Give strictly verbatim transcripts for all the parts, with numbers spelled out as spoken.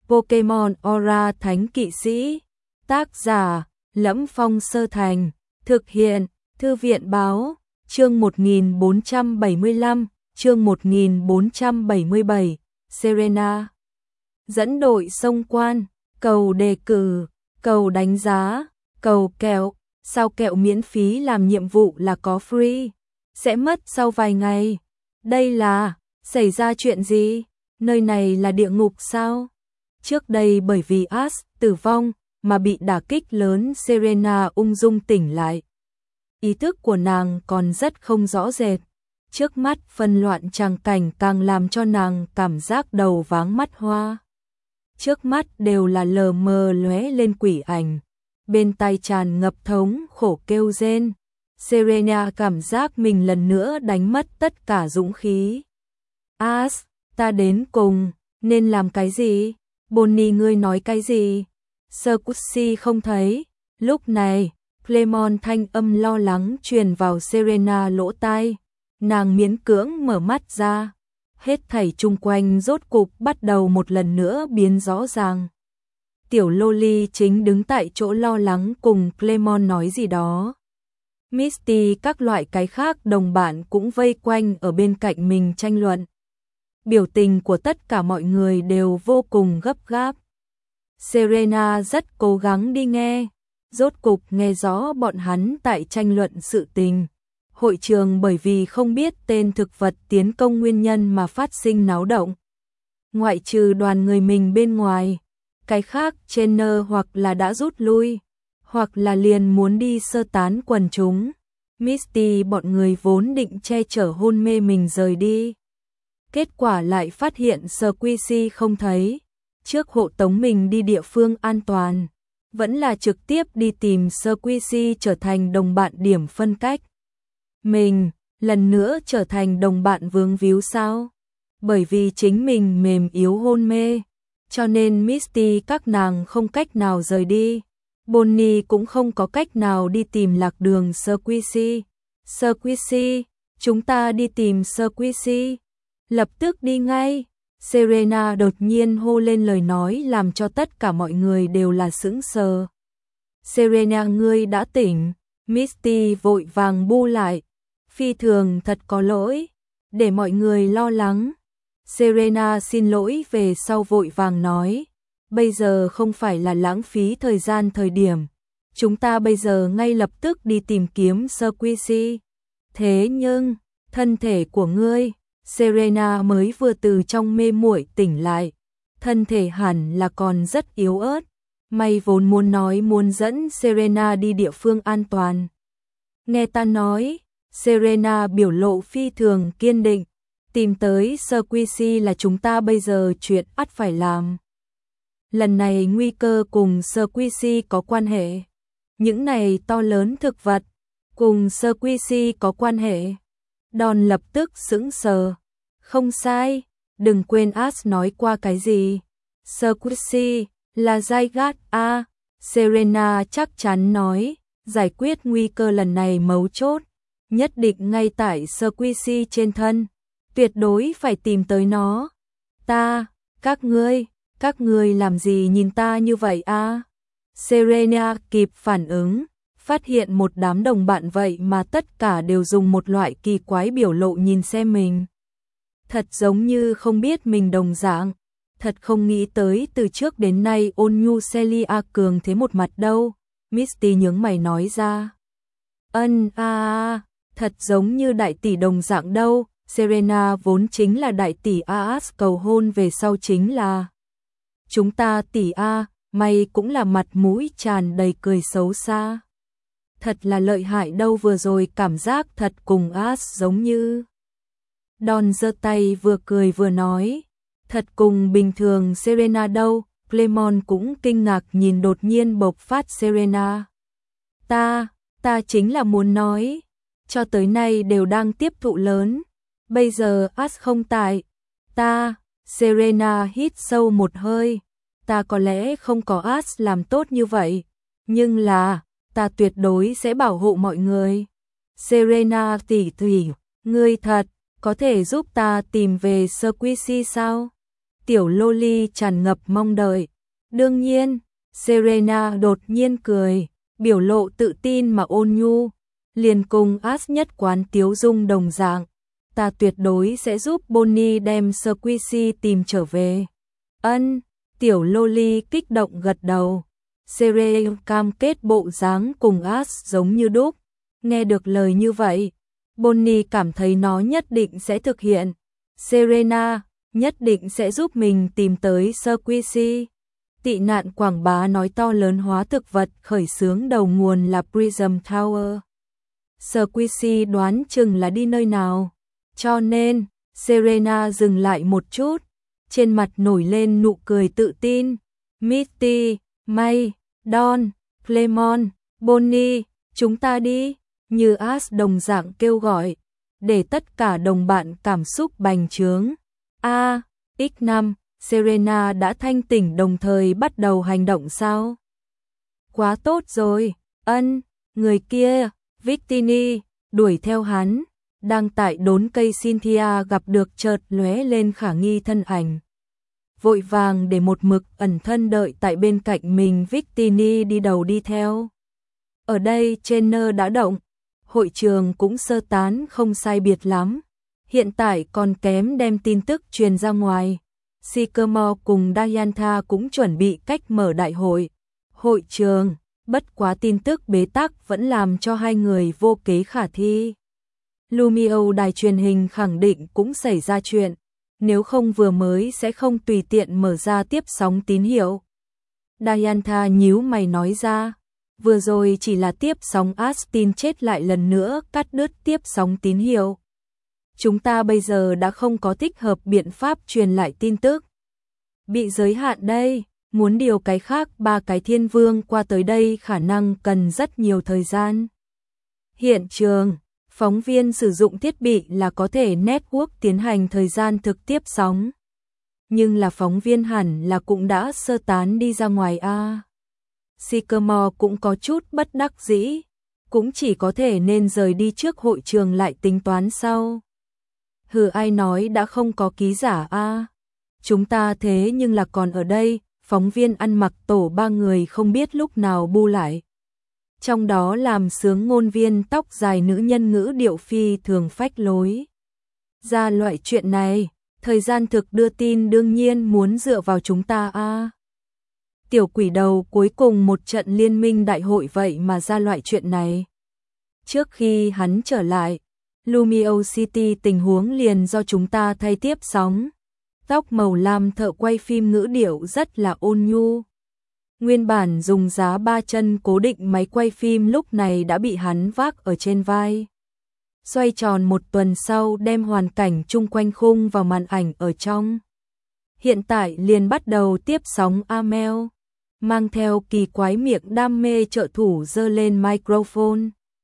Pokemon Aura Thánh Kỵ Sĩ. Tác giả: Lẫm Phong Sơ Thành. Thực hiện: Thư viện Báo. Chương một nghìn bốn trăm bảy mươi lăm, chương một nghìn bốn trăm bảy mươi bảy, Serena dẫn đội xông quan, cầu đề cử, cầu đánh giá, cầu kẹo, sao kẹo miễn phí làm nhiệm vụ là có free, sẽ mất sau vài ngày. Đây là, xảy ra chuyện gì? Nơi này là địa ngục sao? Trước đây bởi vì Ash tử vong mà bị đả kích lớn, Serena ung dung tỉnh lại. Ý thức của nàng còn rất không rõ rệt. Trước mắt phân loạn tràng cảnh càng làm cho nàng cảm giác đầu váng mắt hoa. Trước mắt đều là lờ mờ lóe lên quỷ ảnh. Bên tai tràn ngập thống khổ kêu rên. Serena cảm giác mình lần nữa đánh mất tất cả dũng khí. Ash, ta đến cùng, nên làm cái gì? Bonnie, ngươi nói cái gì? Squishy không thấy. Lúc này, Clemon thanh âm lo lắng truyền vào Serena lỗ tai. Nàng miễn cưỡng mở mắt ra. Hết thảy chung quanh rốt cục bắt đầu một lần nữa biến rõ ràng. Tiểu Loli chính đứng tại chỗ lo lắng cùng Clemon nói gì đó. Misty các loại cái khác đồng bạn cũng vây quanh ở bên cạnh mình tranh luận. Biểu tình của tất cả mọi người đều vô cùng gấp gáp. Serena rất cố gắng đi nghe. Rốt cục nghe rõ bọn hắn tại tranh luận sự tình. Hội trường bởi vì không biết tên thực vật tiến công nguyên nhân mà phát sinh náo động. Ngoại trừ đoàn người mình bên ngoài, cái khác trainer hoặc là đã rút lui, hoặc là liền muốn đi sơ tán quần chúng. Misty bọn người vốn định che chở hôn mê mình rời đi. Kết quả lại phát hiện Squishy không thấy. Trước hộ tống mình đi địa phương an toàn, vẫn là trực tiếp đi tìm Squishy trở thành đồng bạn điểm phân cách. Mình, lần nữa trở thành đồng bạn vướng víu sao? Bởi vì chính mình mềm yếu hôn mê, cho nên Misty các nàng không cách nào rời đi. Bonnie cũng không có cách nào đi tìm lạc đường Squishy. Squishy, chúng ta đi tìm Squishy. Lập tức đi ngay. Serena đột nhiên hô lên lời nói làm cho tất cả mọi người đều là sững sờ. Serena, ngươi đã tỉnh. Misty vội vàng bu lại. Phi thường thật có lỗi, để mọi người lo lắng. Serena xin lỗi về sau vội vàng nói. Bây giờ không phải là lãng phí thời gian thời điểm. Chúng ta bây giờ ngay lập tức đi tìm kiếm Squishy. Thế nhưng, thân thể của ngươi, Serena mới vừa từ trong mê muội tỉnh lại. Thân thể hẳn là còn rất yếu ớt. May vốn muốn nói muốn dẫn Serena đi địa phương an toàn. Nghe ta nói, Serena biểu lộ phi thường kiên định. Tìm tới Squishy là chúng ta bây giờ chuyện ắt phải làm. Lần này nguy cơ cùng Squishy có quan hệ. Những này to lớn thực vật cùng Squishy có quan hệ. Đòn lập tức sững sờ. Không sai, đừng quên Ash nói qua cái gì. Squishy là Zygarde A. Serena chắc chắn nói, giải quyết nguy cơ lần này mấu chốt. Nhất định ngay tại Squishy trên thân. Tuyệt đối phải tìm tới nó. Ta, các ngươi, các ngươi làm gì nhìn ta như vậy a? Serena kịp phản ứng, phát hiện một đám đồng bạn vậy mà tất cả đều dùng một loại kỳ quái biểu lộ nhìn xem mình. Thật giống như không biết mình đồng dạng. Thật không nghĩ tới từ trước đến nay ôn nhu Celia cường thế một mặt đâu. Misty nhướng mày nói ra. Ân a a, thật giống như đại tỷ đồng dạng đâu. Serena vốn chính là đại tỷ a. Cầu hôn về sau chính là chúng ta tỷ A. May cũng là mặt mũi tràn đầy cười xấu xa. Thật là lợi hại đâu, vừa rồi cảm giác thật cùng Ash giống như. Don giơ tay vừa cười vừa nói. Thật cùng bình thường Serena đâu. Clemon cũng kinh ngạc nhìn đột nhiên bộc phát Serena. Ta, ta chính là muốn nói. Cho tới nay đều đang tiếp thụ lớn. Bây giờ Ash không tại. Ta, Serena hít sâu một hơi. Ta có lẽ không có Ash làm tốt như vậy. Nhưng là, ta tuyệt đối sẽ bảo hộ mọi người. Serena tỷ tỷ, ngươi thật, có thể giúp ta tìm về Squishy sao? Tiểu Loli tràn ngập mong đợi. Đương nhiên, Serena đột nhiên cười, biểu lộ tự tin mà ôn nhu, liền cùng As nhất quán tiếu dung đồng dạng. Ta tuyệt đối sẽ giúp Bonnie đem Squishy tìm trở về. Ân, Tiểu Loli kích động gật đầu. Serena cam kết bộ dáng cùng As giống như đúc. Nghe được lời như vậy, Bonnie cảm thấy nó nhất định sẽ thực hiện. Serena nhất định sẽ giúp mình tìm tới Squishy. Tị nạn quảng bá nói to lớn hóa thực vật khởi xướng đầu nguồn là Prism Tower. Squishy đoán chừng là đi nơi nào. Cho nên, Serena dừng lại một chút, trên mặt nổi lên nụ cười tự tin. Misty, May, Dawn, Clemon, Bonnie, chúng ta đi, như As đồng dạng kêu gọi, để tất cả đồng bạn cảm xúc bành trướng. A, ích năm, Serena đã thanh tỉnh đồng thời bắt đầu hành động sao? Quá tốt rồi, ân, người kia, Victini, đuổi theo hắn, đang tại đốn cây Cynthia gặp được chợt lóe lên khả nghi thân ảnh. Vội vàng để một mực ẩn thân đợi tại bên cạnh mình, Victini đi đầu đi theo. Ở đây Trainer đã động, hội trường cũng sơ tán không sai biệt lắm. Hiện tại còn kém đem tin tức truyền ra ngoài. Sycamore cùng Diantha cũng chuẩn bị cách mở đại hội. Hội trường, bất quá tin tức bế tắc vẫn làm cho hai người vô kế khả thi. Lumio đài truyền hình khẳng định cũng xảy ra chuyện, nếu không vừa mới sẽ không tùy tiện mở ra tiếp sóng tín hiệu. Diantha nhíu mày nói ra, vừa rồi chỉ là tiếp sóng Austin chết lại lần nữa cắt đứt tiếp sóng tín hiệu. Chúng ta bây giờ đã không có thích hợp biện pháp truyền lại tin tức. Bị giới hạn đây, muốn điều cái khác ba cái thiên vương qua tới đây khả năng cần rất nhiều thời gian. Hiện trường, phóng viên sử dụng thiết bị là có thể network tiến hành thời gian thực tiếp sóng. Nhưng là phóng viên hẳn là cũng đã sơ tán đi ra ngoài a. Sycamore cũng có chút bất đắc dĩ, cũng chỉ có thể nên rời đi trước hội trường lại tính toán sau. Hừ, ai nói đã không có ký giả a? Chúng ta thế nhưng là còn ở đây, phóng viên ăn mặc tổ ba người không biết lúc nào bu lại. Trong đó làm sướng ngôn viên tóc dài nữ nhân ngữ điệu phi thường phách lối. Ra loại chuyện này, thời gian thực đưa tin đương nhiên muốn dựa vào chúng ta a. Tiểu quỷ đầu cuối cùng một trận liên minh đại hội vậy mà ra loại chuyện này. Trước khi hắn trở lại, Lumio City tình huống liền do chúng ta thay tiếp sóng. Tóc màu lam thợ quay phim ngữ điệu rất là ôn nhu. Nguyên bản dùng giá ba chân cố định máy quay phim lúc này đã bị hắn vác ở trên vai. Xoay tròn một tuần sau đem hoàn cảnh chung quanh khung vào màn ảnh ở trong. Hiện tại liền bắt đầu tiếp sóng Amel. Mang theo kỳ quái miệng đam mê trợ thủ giơ lên microphone.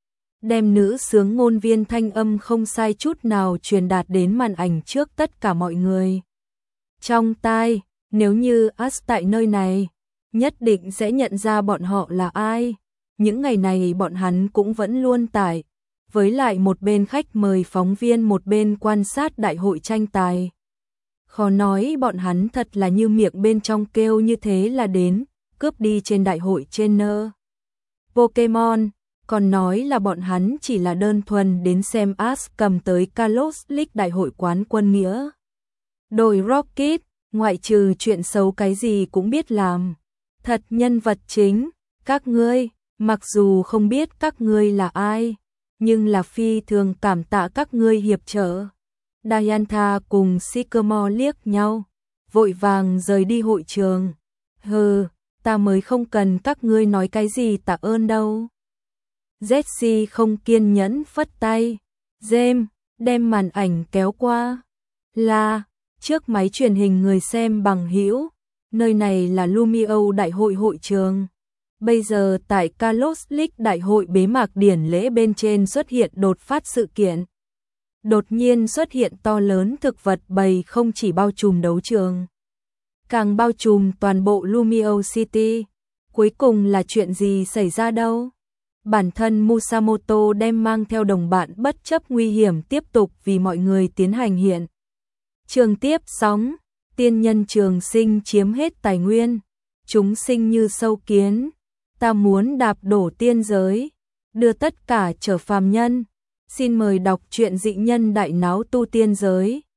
Đem nữ sướng ngôn viên thanh âm không sai chút nào truyền đạt đến màn ảnh trước tất cả mọi người. Trong tai, nếu như As tại nơi này, nhất định sẽ nhận ra bọn họ là ai. Những ngày này bọn hắn cũng vẫn luôn tại, với lại một bên khách mời phóng viên một bên quan sát đại hội tranh tài. Khó nói bọn hắn thật là như miệng bên trong kêu như thế là đến, cướp đi trên đại hội trainer Pokemon, còn nói là bọn hắn chỉ là đơn thuần đến xem As cầm tới Kalos League đại hội quán quân nghĩa. Đội Rocket, ngoại trừ chuyện xấu cái gì cũng biết làm. Thật nhân vật chính, các ngươi, mặc dù không biết các ngươi là ai, nhưng là phi thường cảm tạ các ngươi hiệp trợ. Diantha cùng Sycamore liếc nhau, vội vàng rời đi hội trường. Hừ, ta mới không cần các ngươi nói cái gì tạ ơn đâu. Jessie không kiên nhẫn phất tay. James, đem màn ảnh kéo qua. Là, trước máy truyền hình người xem bằng hữu, nơi này là Lumio đại hội hội trường. Bây giờ tại Kalos League đại hội bế mạc điển lễ bên trên xuất hiện đột phát sự kiện. Đột nhiên xuất hiện to lớn thực vật bầy không chỉ bao trùm đấu trường, càng bao trùm toàn bộ Lumio City. Cuối cùng là chuyện gì xảy ra đâu? Bản thân Musamoto đem mang theo đồng bạn bất chấp nguy hiểm tiếp tục vì mọi người tiến hành hiện trường tiếp sóng. tiên nhân trường sinh chiếm hết tài nguyên, chúng sinh như sâu kiến, ta muốn đạp đổ tiên giới, đưa tất cả trở phàm nhân. Xin mời đọc truyện Dị Nhân Đại Náo Tu Tiên Giới.